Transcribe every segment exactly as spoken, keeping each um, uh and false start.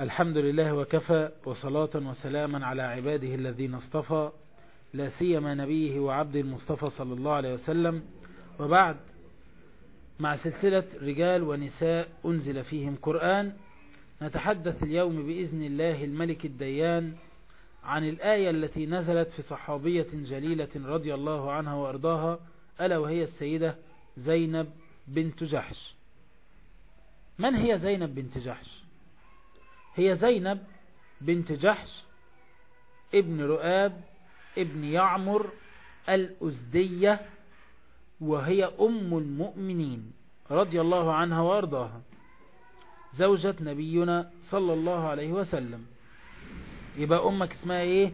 الحمد لله وكفى، وصلاة وسلاما على عباده الذين اصطفى، لا سيما نبيه وعبده المصطفى صلى الله عليه وسلم. وبعد، مع سلسلة رجال ونساء أنزل فيهم قرآن، نتحدث اليوم بإذن الله الملك الديان عن الآية التي نزلت في صحابية جليلة رضي الله عنها وأرضاها، ألا وهي السيدة زينب بنت جحش. من هي زينب بنت جحش؟ هي زينب بنت جحش ابن رؤاب ابن يعمر الأزدية، وهي أم المؤمنين رضي الله عنها وأرضاها، زوجة نبينا صلى الله عليه وسلم. يبقى أمك اسمها إيه؟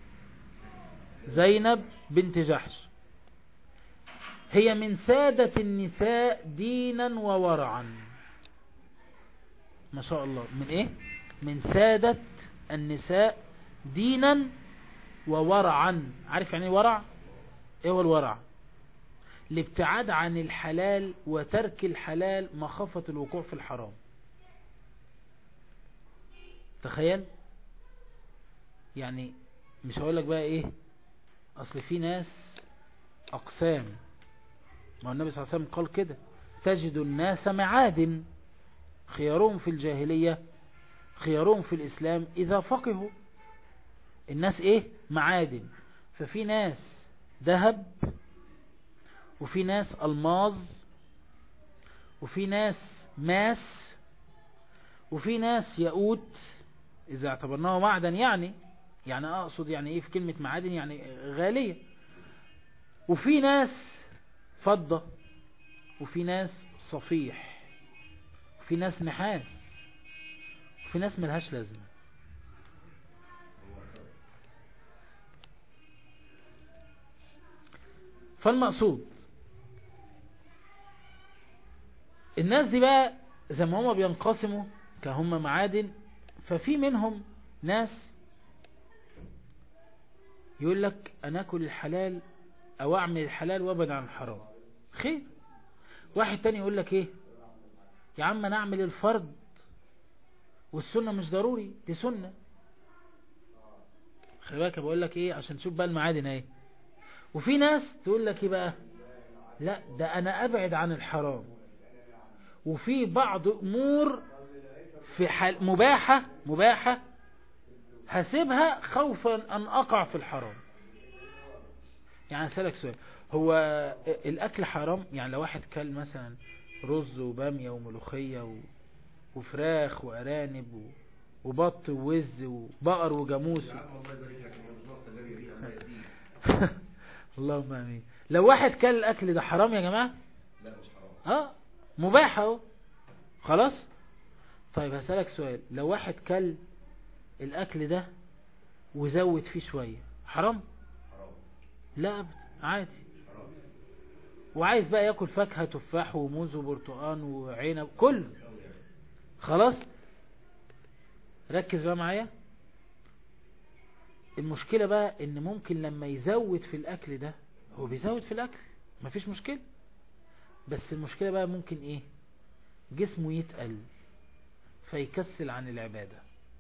زينب بنت جحش. هي من سادة النساء دينا وورعا، ما شاء الله. من إيه؟ من سادة النساء دينا وورعا. عارف يعني ورع؟ إيه هو الورع؟ الابتعاد عن الحلال وترك الحلال مخافة الوقوع في الحرام. تخيل يعني، مش هقولك بقى ايه، اصل في ناس اقسام. ما النبي صلى الله عليه وسلم قال كده: تجد الناس معادن، خيارهم في الجاهلية خيارهم في الاسلام اذا فقهوا. الناس ايه؟ معادن. ففي ناس ذهب، وفي ناس الماظ، وفي ناس ماس، وفي ناس ياقوت اذا اعتبرناه معدن. يعني يعني اقصد يعني ايه في كلمة معادن؟ يعني غالية. وفي ناس فضة، وفي ناس صفيح، وفي ناس نحاس، وفي ناس ملهاش لازمة. فالمقصود الناس دي بقى زي ما هما بينقسموا كهم معادن، ففي منهم ناس يقول لك انا اكل الحلال او اعمل الحلال وابعد عن الحرام، خير. واحد تاني يقول لك ايه، يا عم انا اعمل الفرض والسنة مش ضروري، دي سنة. خلي بالك بقول لك ايه عشان تشوف بقى المعادن ايه. وفي ناس تقول لك ايه بقى، لا ده انا ابعد عن الحرام، وفي بعض امور في حال مباحة مباحة هسيبها خوفا ان اقع في الحرام. يعني اسالك سؤال، هو الاكل حرام؟ يعني لو واحد كل مثلا رز وبامية وملوخية و... وفراخ وارانب و... وبط ووز وبقر وجاموس اللهم امين. لو واحد كل الاكل ده حرام يا جماعة؟ لا مش حرام. اه مباح اهو، خلاص. طيب هسألك سؤال، لو واحد كل الاكل ده وزود فيه شوية، حرام؟ حرام. لا أبدا، عادي. حرام. وعايز بقى ياكل فاكهة، تفاح وموز وبرتقان وعنب كله، خلاص. ركز بقى معايا. المشكلة بقى ان ممكن لما يزود في الاكل ده، هو بيزود في الاكل مفيش مشكلة، بس المشكلة بقى ممكن ايه، جسمه يتقل فيكسل عن العبادة.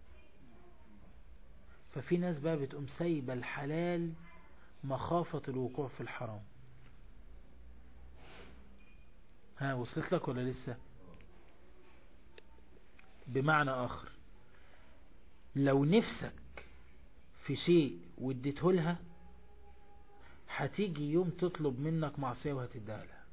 ففي ناس بقى بتقوم سايبة الحلال مخافة الوقوع في الحرام. ها وصلت لك ولا لسه؟ بمعنى آخر، لو نفسك في شيء واديته لها، هتيجي يوم تطلب منك معصية وهتديها لها.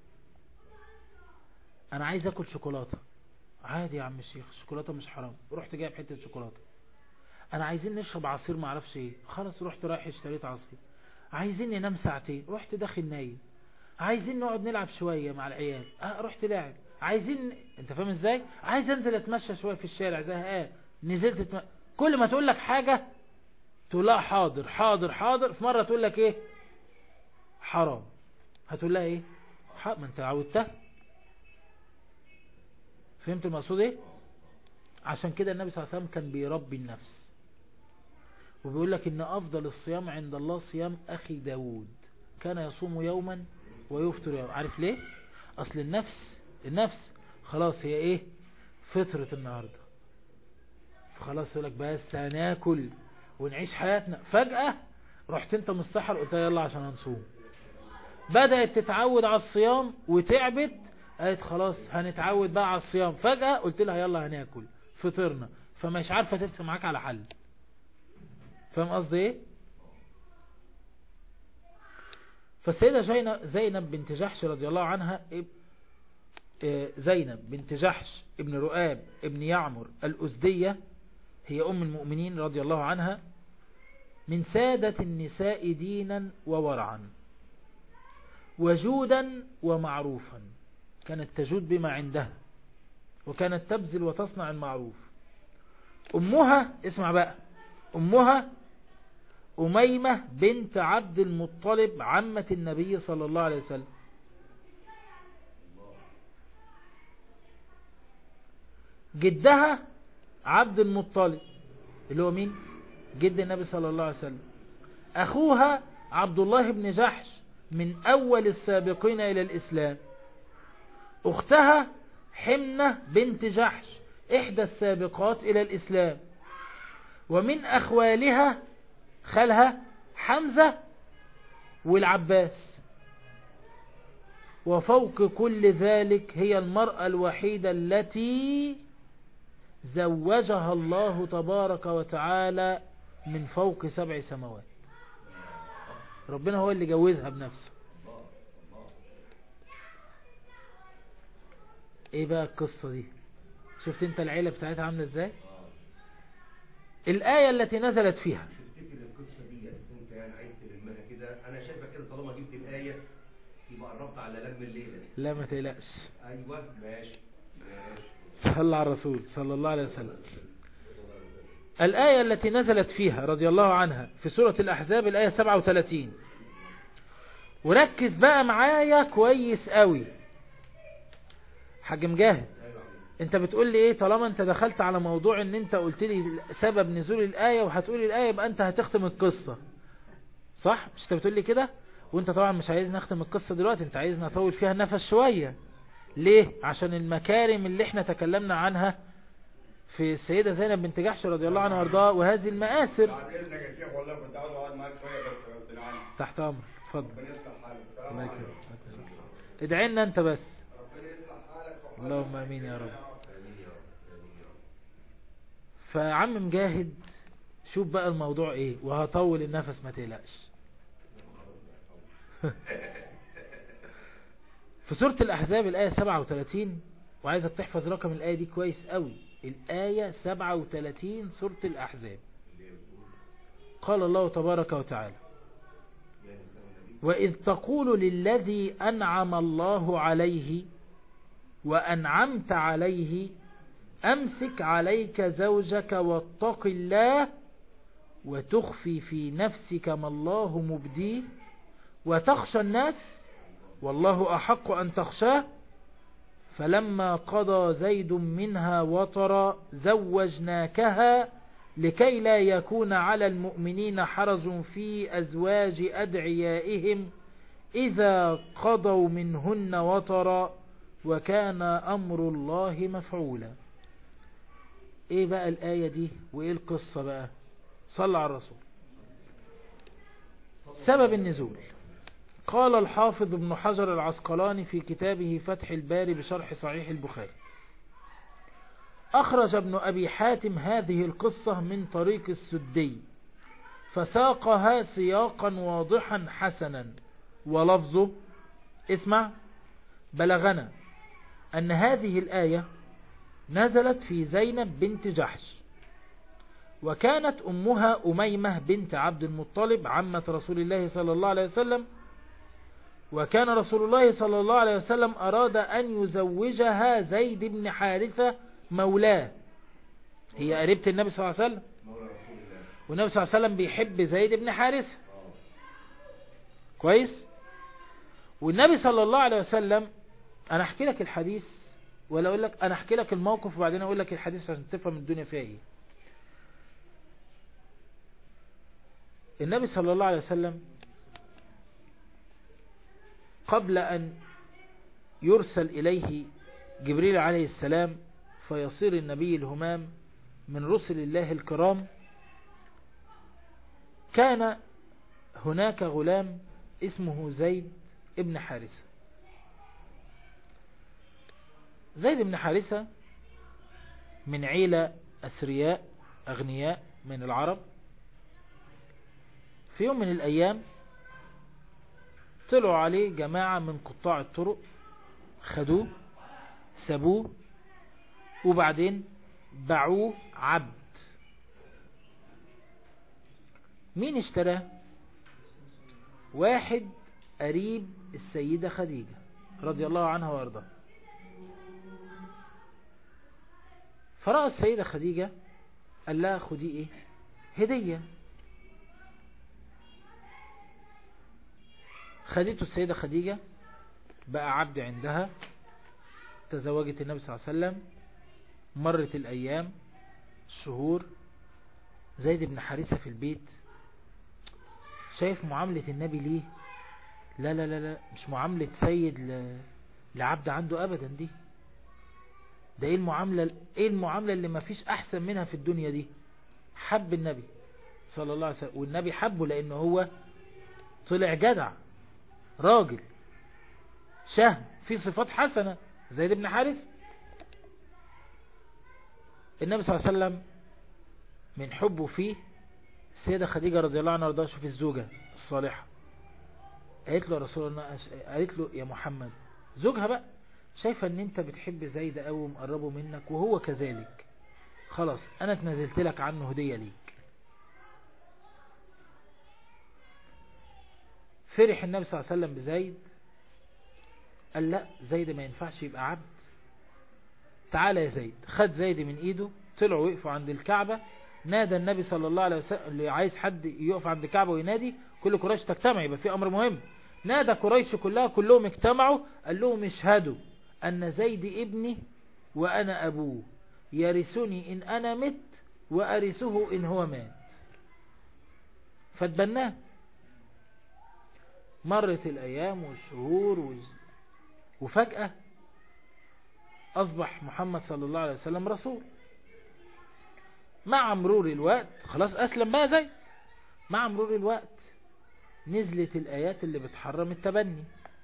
انا عايز اكل شوكولاتة، عادي يا عم الشيخ، الشوكولاتة مش حرام، رحت جايب حتة شوكولاتة. انا عايزين نشرب عصير ما اعرفش ايه، خلاص رحت رايح اشتريت عصير. عايزين ننام ساعتين، رحت داخل نايم. عايزين نقعد نلعب شوية مع العيال، اه رحت لاعب. عايزين، انت فاهم ازاي، عايز انزل اتمشى شوية في الشارع زهقان، نزلت اتم... كل ما تقول لك حاجة تقول لها حاضر حاضر حاضر. في مرة تقول لك ايه، حرام، هتقول لها ايه، ما انت عودتها. فهمت المقصود ايه؟ عشان كده النبي صلى الله عليه وسلم كان بيربي النفس، وبيقول لك ان افضل الصيام عند الله صيام اخي داود، كان يصوم يوما ويفطر يوما. عارف ليه؟ اصل النفس النفس خلاص هي ايه، فطرة النهاردة، خلاص يقولك بس هناكل ونعيش حياتنا. فجأة رحت انت من السحر قلت يلا عشان هنصوم، بدأت تتعود على الصيام وتعبت، قالت خلاص هنتعود بقى على الصيام. فجأة قلت لها يلا هناكل، فطرنا، فمش عارفة ترسم معاك على حل. فاهم قصدي ايه؟ فالسيدة زينب بنت جحش رضي الله عنها، زينب بنت جحش ابن رؤاب ابن يعمر الأزدية، هي أم المؤمنين رضي الله عنها، من سادة النساء دينا وورعا وجودا ومعروفا، كانت تجود بما عندها وكانت تبذل وتصنع المعروف. أمها اسمع بقى، أمها أميمة بنت عبد المطلب عمة النبي صلى الله عليه وسلم. جدها عبد المطلب اللي هو مين؟ جد النبي صلى الله عليه وسلم. أخوها عبد الله بن جحش من أول السابقين إلى الإسلام. أختها حمنة بنت جحش إحدى السابقات إلى الإسلام. ومن أخوالها خالها حمزة والعباس. وفوق كل ذلك هي المرأة الوحيدة التي زوجها الله تبارك وتعالى من فوق سبع سماوات. ربنا هو اللي جوزها بنفسه. ايه بقى القصة دي؟ شفت انت العيلة بتاعتها عاملة ازاي؟ الآية التي نزلت فيها، تفتكر القصة دي انت يعني عايز تلمها كده؟ انا شايفك كده طالما جبت الآية يبقى قربت على لم الليلة دي. لا ما تقلقش. ايوه ماشي ماشي. صلى على الرسول صلى الله عليه وسلم. الآية التي نزلت فيها رضي الله عنها في سورة الأحزاب الآية سبعة وثلاثين. وركز بقى معايا كويس قوي حاج مجاهد. انت بتقول لي ايه؟ طالما انت دخلت على موضوع ان انت قلت لي سبب نزول الآية وهتقولي الآية يبقى انت هتختم القصة، صح؟ مش انت بتقول لي كده؟ وانت طبعا مش عايز نختم القصة دلوقتي، انت عايز نطول فيها النفس شوية. ليه؟ عشان المكارم اللي احنا تكلمنا عنها في السيدة زينب بنت جحش رضي الله عنها وارضاها، وهذه المآثر. تحت امرك، اتفضل. ادعي لنا انت بس. اللهم امين يا رب. فعم مجاهد شوف بقى الموضوع ايه، وهطول النفس ما تقلقش. في سورة الأحزاب الآية سبعة وثلاثين، وعايزك تحفظ رقم الآية دي كويس قوي، الآية سبعة وثلاثين سورة الأحزاب. قال الله تبارك وتعالى: وإذ تقول للذي أنعم الله عليه وأنعمت عليه أمسك عليك زوجك واتق الله وتخفي في نفسك ما الله مبديه وتخشى الناس والله أحق أن تخشاه فلما قضى زيد منها وطرا زوجناكها لكي لا يكون على المؤمنين حرج في أزواج أدعيائهم إذا قضوا منهن وطرا وكان أمر الله مفعولا. ايه بقى الآية دي وايه القصة بقى؟ صلى على الرسول. سبب النزول، قال الحافظ ابن حجر العسقلاني في كتابه فتح الباري بشرح صحيح البخاري: أخرج ابن أبي حاتم هذه القصة من طريق السدي فساقها سياقا واضحا حسنا، ولفظه اسمع: بلغنا أن هذه الآية نزلت في زينب بنت جحش، وكانت أمها أميمة بنت عبد المطلب عمة رسول الله صلى الله عليه وسلم، وكان رسول الله صلى الله عليه وسلم أراد أن يزوجها زيد بن حارثة مولاه، هي قريبة النبي صلى الله عليه وسلم، والنبي صلى الله عليه وسلم بيحب زيد بن حارثة كويس. والنبي صلى الله عليه وسلم، أنا أحكي لك الحديث ولا أقول لك؟ أنا أحكي لك الموقف وبعدين أقول لك الحديث عشان تفهم الدنيا فيها إيه. النبي صلى الله عليه وسلم قبل أن يرسل إليه جبريل عليه السلام فيصير النبي الهمام من رسل الله الكرام كان هناك غلام اسمه زيد ابن حارثة. زيد بن حارثة من عيلة أثرياء أغنياء من العرب. في يوم من الأيام طلعوا عليه جماعة من قطاع الطرق، خدوه سابوه وبعدين باعوه عبد. مين اشتراه؟ واحد قريب السيدة خديجة رضي الله عنها وارضاها. فرأى السيدة خديجة قال لها خدي ايه؟ هدية. خدته السيدة خديجة، بقى عبد عندها، تزوجت النبي صلى الله عليه وسلم. مرت الأيام الشهور، زيد بن حارثة في البيت شايف معاملة النبي ليه، لا لا لا لا مش معاملة سيد ل... لعبد عنده أبدا. دي ده ايه المعاملة ايه المعاملة اللي ما فيش أحسن منها في الدنيا دي. حب النبي صلى الله عليه وسلم، والنبي حبه لأنه هو طلع جدع راجل شهم في صفات حسنة زيد بن حارث. النبي صلى الله عليه وسلم من حبه فيه، السيدة خديجة رضي الله عنها وارضاها، شوف الزوجة الصالحة، قالت له يا رسول الله، قالت له يا محمد زوجها بقى، شايفة ان انت بتحب زيد قوي ومقربه منك وهو كذلك، خلاص انا اتنزلت لك عنه هدية ليك. فرح النبي صلى الله عليه وسلم بزيد، قال لا زيد ما ينفعش يبقى عبد، تعالى يا زيد. خد زيد من ايده، طلعوا وقفوا عند الكعبة. نادى النبي صلى الله عليه وسلم، اللي عايز حد يقف عند الكعبة وينادي كل قريش تجتمع، يبقى في امر مهم. نادى قريش كلها، كلهم اجتمعوا، قال لهم اشهدوا ان زيد ابني وانا ابوه، يرثني ان انا مت وارثه ان هو مات. فتبناه. مرت الايام والشهور و... وفجأة اصبح محمد صلى الله عليه وسلم رسول. مع مرور الوقت خلاص اسلم بقى زيد. مع مرور الوقت نزلت الايات اللي بتحرم التبني،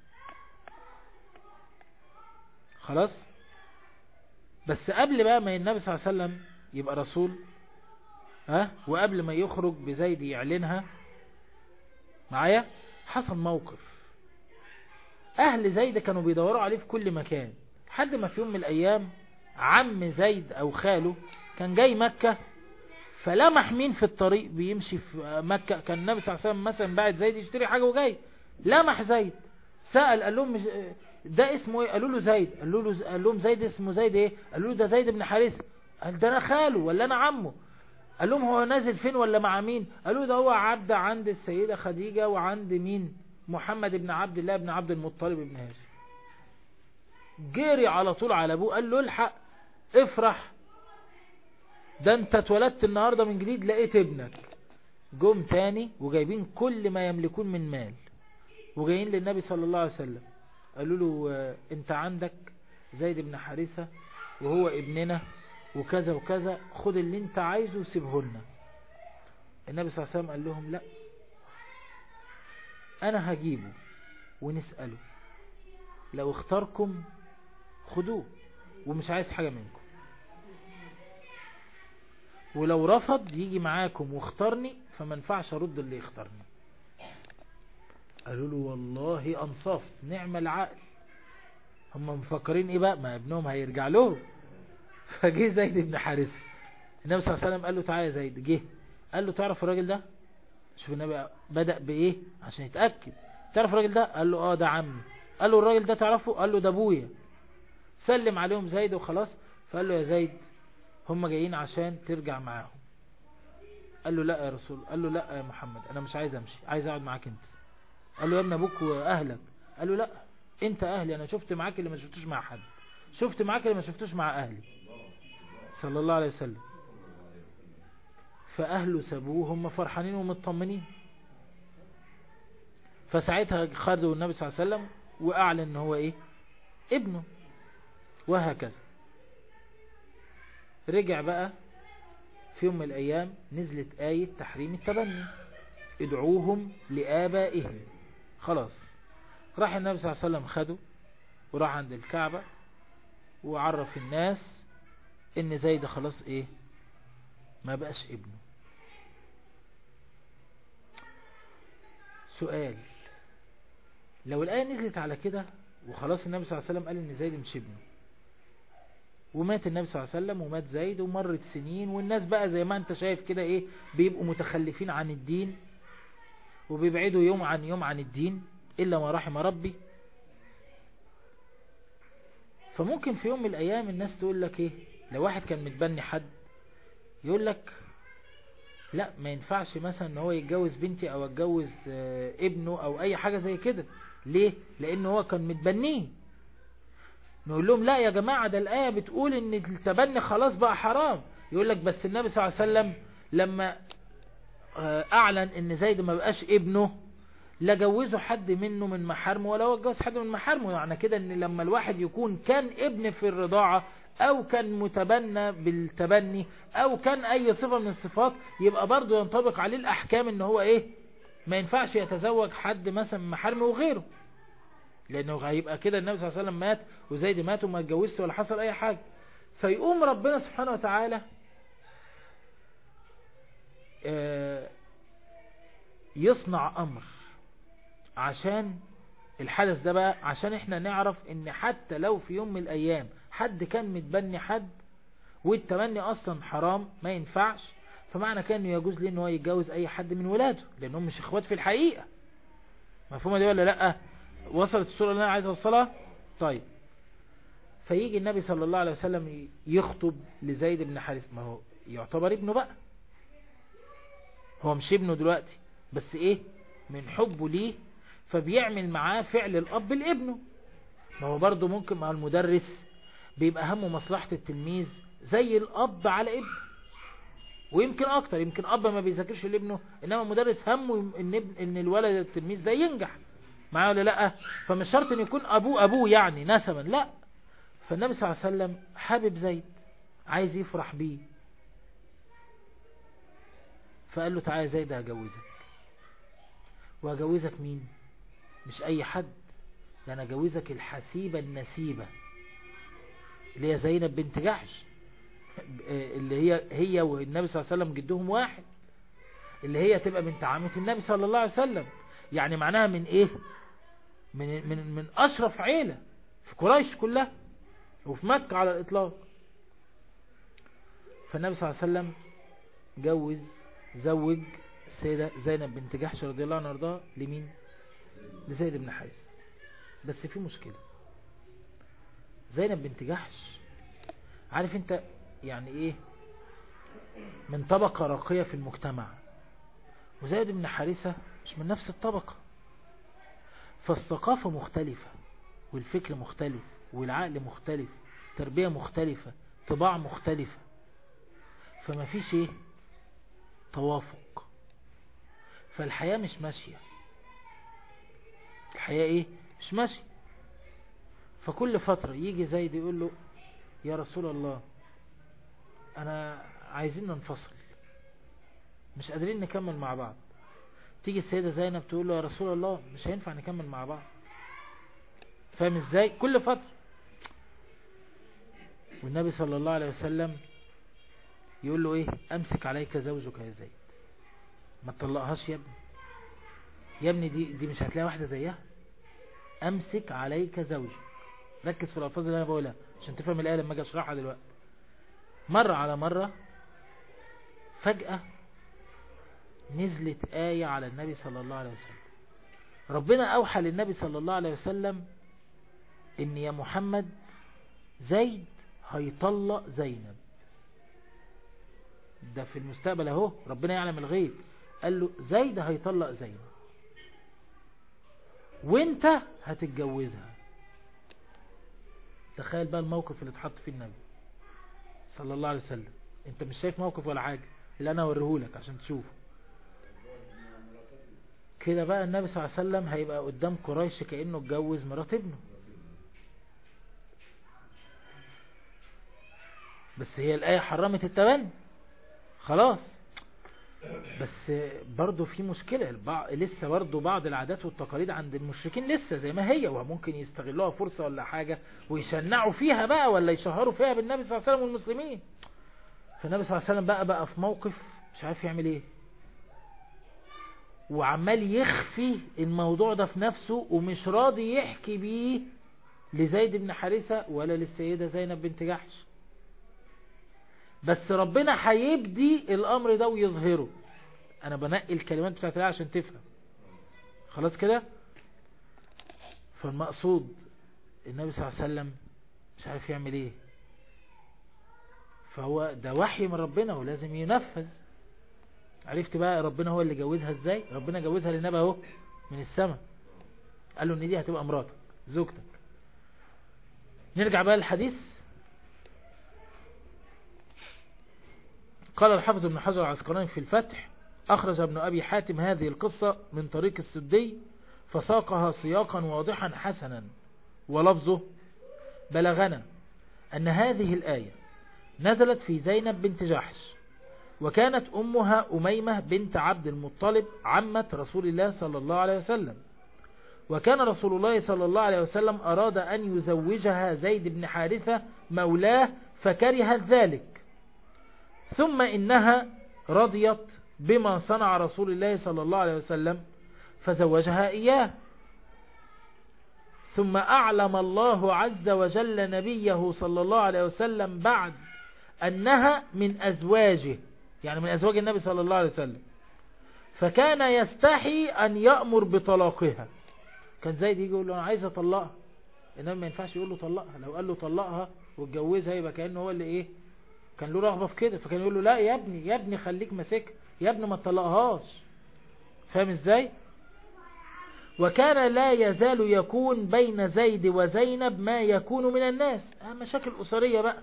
خلاص. بس قبل بقى ما النبي صلى الله عليه وسلم يبقى رسول، ها، وقبل ما يخرج بزيد يعلنها معايا، حصل موقف. اهل زيد كانوا بيدوروا عليه في كل مكان، لحد ما في يوم من الايام عم زيد او خاله كان جاي مكة، فلمح مين في الطريق بيمشي في مكة. كان النبي صلى الله عليه وسلم مثلا بعد زيد يشتري حاجة وجاي، لمح زيد، سأل قال لهم ده اسمه ايه؟ قالوا له زيد. قالوا له قال لهم زيد اسمه زيد ايه؟ قالوا له ده زيد بن حارثة. قال ده انا خاله ولا انا عمه. قال لهم هو نازل فين ولا مع مين؟ قالوا ده هو عبد عند السيدة خديجة وعند مين؟ محمد بن عبد الله بن عبد المطلب بن هاشم. جري على طول على ابوه، قال له الحق افرح، ده انت اتولدت النهاردة من جديد، لقيت ابنك. جم تاني وجايبين كل ما يملكون من مال، وجايين للنبي صلى الله عليه وسلم، قالوا له انت عندك زيد بن حارثة وهو ابننا وكذا وكذا، خد اللي انت عايزه وسيبه لنا. النبي صلى الله عليه وسلم قال لهم لا، انا هجيبه ونسأله، لو اختاركم خدوه ومش عايز حاجة منكم، ولو رفض يجي معاكم واختارني فما ينفعش ارد اللي يختارني. قالوا له والله انصاف، نعم العقل. هم مفكرين ايه بقى؟ ما ابنهم هيرجع له. فجه زيد بن حارثة، النبي صلى الله عليه وسلم قال له تعالى يا زيد. جه قال له تعرف الراجل ده؟ شوف النبي بدأ بايه عشان يتأكد. تعرف الراجل ده؟ قال له اه ده عمي. قال له الراجل ده تعرفه؟ قال له ده ابويا. سلم عليهم زيد وخلاص. فقال له يا زيد هم جايين عشان ترجع معاهم. قال له لا يا رسول. قال له لا يا محمد، انا مش عايز امشي، عايز اقعد معاك انت. قال له يا ابن ابوك واهلك. قال له لا انت اهلي، انا شفت معاك اللي ما شفتوش مع حد، شفت معاك اللي ما شفتوش مع اهلي صلى الله عليه وسلم. فاهله سابوه، هم فرحانين ومطمنين. فساعتها خدوا النبي صلى الله عليه وسلم واعلن ان هو ايه؟ ابنه. وهكذا رجع بقى في يوم من الأيام نزلت آية تحريم التبني، ادعوهم لآبائهم. خلاص راح النبي صلى الله عليه وسلم خده وراح عند الكعبة وعرف الناس ان زيد خلاص ايه ما بقاش ابنه. سؤال، لو الآية نزلت على كده وخلاص النبي صلى الله عليه وسلم قال ان زيد مش ابنه، ومات النبي صلى الله عليه وسلم ومات زيد ومرت سنين، والناس بقى زي ما انت شايف كده ايه بيبقوا متخلفين عن الدين وبيبعدوا يوم عن يوم عن الدين إلا ما رحم ربي. فممكن في يوم من الأيام الناس تقول لك إيه، لو واحد كان متبني حد يقول لك لا ما ينفعش مثلا ان هو يتجوز بنتي او يتجوز ابنه او اي حاجة زي كده. ليه؟ لأنه هو كان متبنيه. نقول لهم لا يا جماعة، ده الآية بتقول ان التبني خلاص بقى حرام. يقول لك بس النبي صلى الله عليه وسلم لما اعلن ان زيد ما بقاش ابنه لا جوزه حد منه من محارمه ولا هو اتجوز حد من محارمه. يعني كده ان لما الواحد يكون كان ابن في الرضاعة او كان متبنى بالتبني او كان اي صفة من الصفات يبقى برضو ينطبق عليه الاحكام ان هو ايه ما ينفعش يتزوج حد مثلا من محارمه وغيره، لانه هيبقى كده النبي صلى الله عليه وسلم مات وزيد مات وما اتجوزش ولا حصل اي حاجة. فيقوم ربنا سبحانه وتعالى يصنع امر عشان الحدث ده بقى، عشان احنا نعرف ان حتى لو في يوم من الايام حد كان متبني حد والتبني اصلا حرام ما ينفعش، فمعنى كان يجوز ليه ان هو يتجوز اي حد من ولاده لانهم مش اخوات في الحقيقة. مفهومة دي ولا لا؟ وصلت الصورة اللي انا عايز اوصلها؟ طيب، فيجي النبي صلى الله عليه وسلم يخطب لزيد بن حارثة، ما هو يعتبر ابنه بقى، هو مش ابنه دلوقتي بس ايه من حبه ليه فبيعمل معاه فعل الاب لابنه. ما هو برضو ممكن مع المدرس بيبقى همه مصلحة التلميذ زي الاب على ابنه، ويمكن اكتر، يمكن اب ما بيذاكرش لابنه انما المدرس همه ان ابن ان الولد التلميذ ده ينجح معاه ولا لا. فمش شرط ان يكون ابوه ابوه يعني نسبا، لا. فالنبي صلى الله عليه وسلم حابب زيد عايز يفرح بيه، فقال له تعالى زيد هجوزك. وهجوزك مين؟ مش اي حد، ده انا هجوزك الحسيبة النسيبة اللي هي زينب بنت جحش، اللي هي هي والنبي صلى الله عليه وسلم جدهم واحد، اللي هي تبقى بنت عمة النبي صلى الله عليه وسلم. يعني معناها من ايه من من من اشرف عيلة في قريش كلها وفي مكة على الاطلاق. فالنبي صلى الله عليه وسلم جوز زوج السيدة زينب بنت جحش رضي الله عنها وارضاها لمين؟ لزيد بن حارثة. بس في مشكلة، زينب بنت جحش عارف انت يعني ايه من طبقة راقية في المجتمع، وزيد بن حارثة مش من نفس الطبقة، فالثقافة مختلفة والفكر مختلف والعقل مختلف، تربية مختلفة، طباع مختلفة، فما فيش ايه توافق، فالحياة مش ماشية، الحياة ايه مش ماشية. فكل فترة يجي زيد يقول له يا رسول الله انا عايزين ننفصل مش قادرين نكمل مع بعض. تيجي السيدة زينب تقول له يا رسول الله مش هينفع نكمل مع بعض. فاهم ازاي؟ كل فترة. والنبي صلى الله عليه وسلم يقول له ايه امسك عليك زوجك يا زيد، ما تطلقهاش يا ابني، يا ابني دي دي مش هتلاقي واحدة زيها، امسك عليك زوجك. ركز في الالفاظ اللي انا بقولها عشان تفهم الآية لما اجي اشرحها دلوقتي. مرة على مرة فجأة نزلت آية على النبي صلى الله عليه وسلم، ربنا أوحى للنبي صلى الله عليه وسلم إن يا محمد زيد هيطلق زينب. ده في المستقبل اهو، ربنا يعلم الغيب. قال له زيد هيطلق زينب وانت هتتجوزها. تخيل بقى الموقف اللي اتحط فيه النبي صلى الله عليه وسلم. انت مش شايف موقف ولا حاجة اللي انا اوريهولك عشان تشوفه كده. بقى النبي صلى الله عليه وسلم هيبقى قدام قريش كأنه اتجوز مرات ابنه. بس هي الآية حرمت التبني خلاص. بس برضو في مشكلة، البع... لسه برضو بعض العادات والتقاليد عند المشركين لسه زي ما هي، وممكن يستغلوها فرصة ولا حاجة ويشنعوا فيها بقى، ولا يشهروا فيها بالنبي صلى الله عليه وسلم والمسلمين. فالنبي صلى الله عليه وسلم بقى بقى في موقف مش عارف يعمل ايه، وعمال يخفي الموضوع ده في نفسه، ومش راضي يحكي بيه لزيد بن حارثة ولا للسيدة زينب بنت جحش. بس ربنا هيبدي الامر ده ويظهره. انا بنقي الكلمات بتاعت الآية عشان تفهم خلاص كده. فالمقصود النبي صلى الله عليه وسلم مش عارف يعمل ايه، فهو ده وحي من ربنا ولازم ينفذ. عرفت بقى ربنا هو اللي جوزها ازاي؟ ربنا جوزها للنبي اهو من السماء، قال له ان دي هتبقى مراتك زوجتك. نرجع بقى للحديث. قال الحافظ ابن حجر العسقلاني في الفتح: أخرج ابن أبي حاتم هذه القصة من طريق السدي فساقها سياقا واضحا حسنا، ولفظه: بلغنا أن هذه الآية نزلت في زينب بنت جحش، وكانت أمها أميمة بنت عبد المطلب عمة رسول الله صلى الله عليه وسلم، وكان رسول الله صلى الله عليه وسلم أراد أن يزوجها زيد بن حارثة مولاه فكرهت ذلك، ثم إنها رضيت بما صنع رسول الله صلى الله عليه وسلم فزوجها إياه. ثم أعلم الله عز وجل نبيه صلى الله عليه وسلم بعد أنها من أزواجه، يعني من أزواج النبي صلى الله عليه وسلم، فكان يستحي أن يأمر بطلاقها. كان زيد يجي يقول له أنا عايز أطلقها، إنما ما ينفعش يقول له طلقها. لو قال له طلقها واتجوزها يبقى كأنه هو اللي إيه، كان له رغبة في كده، فكان يقول له لا يا ابني يا ابني خليك ماسك يا ابني ما تطلقهاش. فاهم ازاي؟ وكان لا يزال يكون بين زيد وزينب ما يكون من الناس، مشاكل أسرية بقى.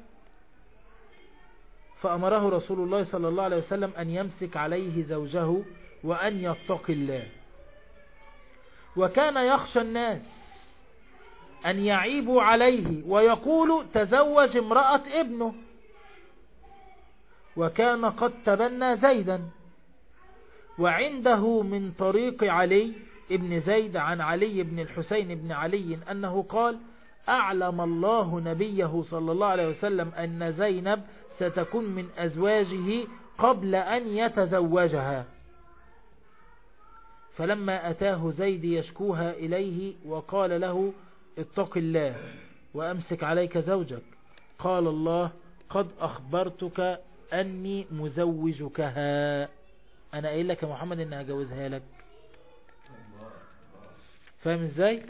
فأمره رسول الله صلى الله عليه وسلم أن يمسك عليه زوجه وأن يتقي الله. وكان يخشى الناس أن يعيبوا عليه ويقولوا تزوج امرأة ابنه، وكان قد تبنى زيدا. وعنده من طريق علي ابن زيد عن علي بن الحسين بن علي أنه قال: أعلم الله نبيه صلى الله عليه وسلم أن زينب ستكون من أزواجه قبل أن يتزوجها. فلما أتاه زيد يشكوها إليه وقال له: اتق الله وأمسك عليك زوجك، قال الله: قد أخبرتك أني مزوجكها، أنا قايل لك يا محمد إن هجوزها لك. فاهم ازاي؟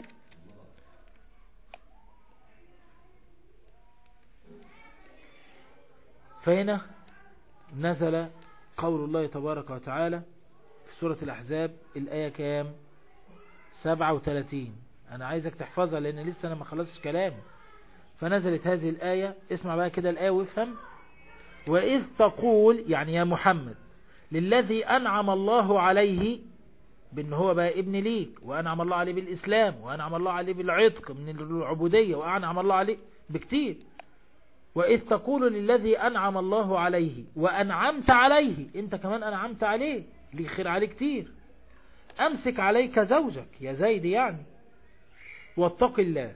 فهنا نزل قول الله تبارك وتعالى في سورة الأحزاب الآية كام؟ سبعة وثلاثين. أنا عايزك تحفظها لأن لسه أنا ما خلصتش كلام. فنزلت هذه الآية، اسمع بقى كده الآية وافهم: وإذ تقول، يعني يا محمد، للذي أنعم الله عليه بأن هو بقى ابن ليك، وأنعم الله عليه بالإسلام، وأنعم الله عليه بالعتق من العبودية، وأنعم الله عليه بكتير. وإذ تقول للذي أنعم الله عليه وأنعمت عليه، أنت كمان أنعمت عليه، ليه خير عليه كتير، أمسك عليك زوجك يا زيد يعني، واتق الله،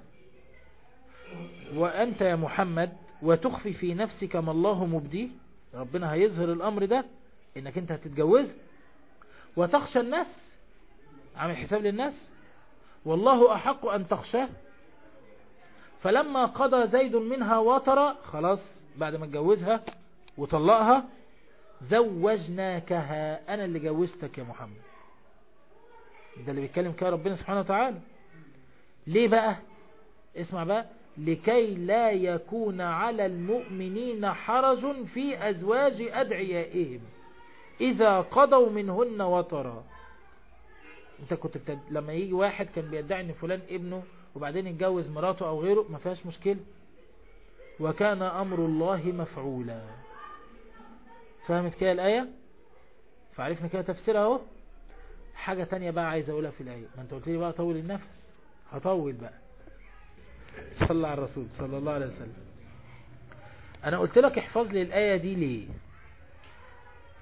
وأنت يا محمد وتخفي في نفسك ما الله مبديه، ربنا هيظهر الأمر ده إنك أنت هتتجوز، وتخشى الناس، عامل حساب للناس، والله أحق أن تخشاه. فلما قضى زيد منها وطرا، خلاص بعد ما اتجوزها وطلقها، زوجناكها، أنا اللي جوزتك يا محمد. ده اللي بيتكلم كده ربنا سبحانه وتعالى. ليه بقى؟ اسمع بقى: لكي لا يكون على المؤمنين حرج في أزواج أدعيائهم إذا قضوا منهن وطرا. انت كنت بتد... لما يجي واحد كان بيدعي ان فلان ابنه وبعدين يتجوز مراته او غيره، ما فيهاش مشكلة، وكان امر الله مفعولا. فهمت كده الآية؟ فعرفنا كده تفسيرها اهو. حاجة تانية بقى عايز اقولها في الآية، ما انت قلت لي بقى طول النفس، هطول بقى. صلى على الرسول صلى الله عليه وسلم. انا قلت لك احفظ لي الآية دي ليه؟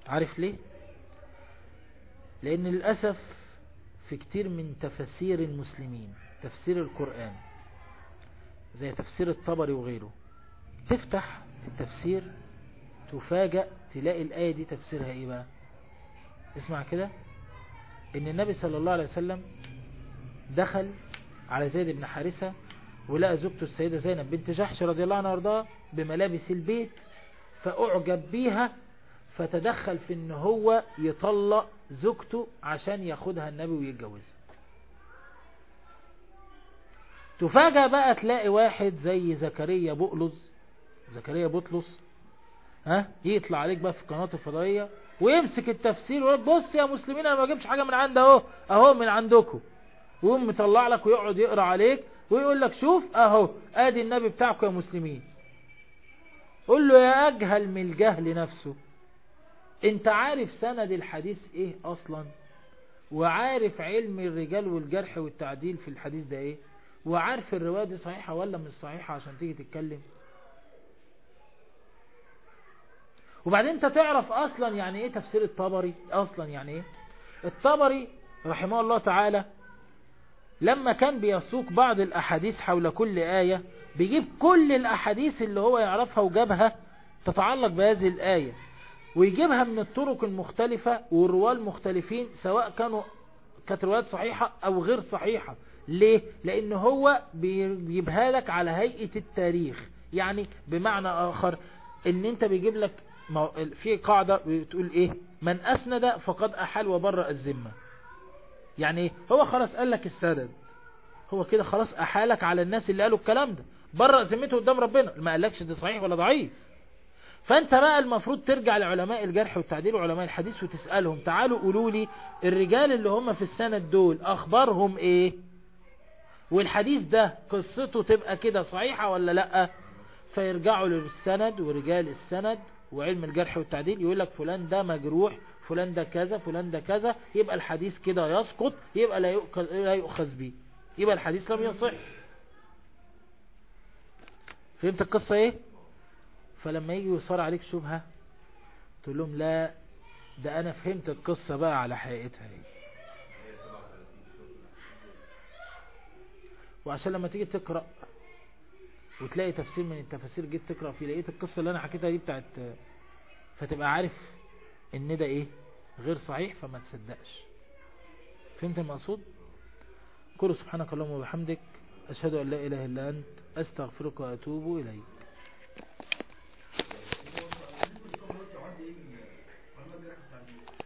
عارف ليه؟ لأن للأسف في كتير من تفسير المسلمين، تفسير القرآن زي تفسير الطبري وغيره، تفتح التفسير تفاجأ تلاقي الآية دي تفسيرها ايه بقى؟ اسمع كده، ان النبي صلى الله عليه وسلم دخل على زيد بن حارثة ولقى زوجته السيدة زينب بنت جحش رضي الله عنها وارضاها بملابس البيت، فأعجب بيها، فتدخل في ان هو يطلق زوجته عشان ياخدها النبي ويتجوزها. تفاجأ بقى تلاقي واحد زي زكريا بؤلز زكريا بطلس ها يطلع عليك بقى في القناة الفضائية ويمسك التفسير ويقول بص يا مسلمين انا ما جبتش حاجة من عند اهو اهو من عندكم، ويقوم مطلع لك ويقعد يقرأ عليك ويقول لك شوف اهو ادي النبي بتاعكم يا مسلمين. قول له يا اجهل من الجهل نفسه، انت عارف سند الحديث ايه اصلا؟ وعارف علم الرجال والجرح والتعديل في الحديث ده ايه؟ وعارف الرواية دي صحيحة ولا مش صحيحة عشان تيجي تتكلم؟ وبعدين انت تعرف اصلا يعني ايه تفسير الطبري اصلا؟ يعني ايه الطبري رحمه الله تعالى لما كان بيسوق بعض الاحاديث حول كل آية بيجيب كل الاحاديث اللي هو يعرفها وجابها تتعلق بهذه الآية، ويجيبها من الطرق المختلفة والرواة المختلفين، سواء كانوا كانت روايات صحيحة او غير صحيحة. ليه؟ لان هو بيجيبها لك على هيئة التاريخ. يعني بمعنى اخر ان انت بيجيب لك في قاعدة بتقول ايه؟ من اسند فقد احال وبرأ الذمة. يعني ايه؟ هو خلاص قال لك السند، هو كده خلاص احالك على الناس اللي قالوا الكلام ده، برأ ذمته قدام ربنا، ما قالكش ده صحيح ولا ضعيف. فانت بقى المفروض ترجع لعلماء الجرح والتعديل وعلماء الحديث وتسألهم تعالوا قولوا لي الرجال اللي هم في السند دول اخبارهم ايه، والحديث ده قصته تبقى كده صحيحة ولا لا. فيرجعوا للسند ورجال السند وعلم الجرح والتعديل، يقول لك فلان ده مجروح، فلان ده كذا، فلان ده كذا، يبقى الحديث كده يسقط، يبقى لا يؤخذ, لا يؤخذ به، يبقى الحديث لم يصح. فهمت القصة ايه؟ فلما يجي يصار عليك شبهة تقول لهم لا ده انا فهمت القصة بقى على حقيقتها ايه. وعشان لما تيجي تقرأ وتلاقي تفسير من التفاسير جيت تقرأ فيه لقيت القصة اللي انا حكيتها دي بتاعت، فتبقى عارف ان ده ايه غير صحيح فما تصدقش. فهمت المقصود؟ قل سبحانك اللهم وبحمدك اشهد ان لا اله الا انت استغفرك واتوب اليك.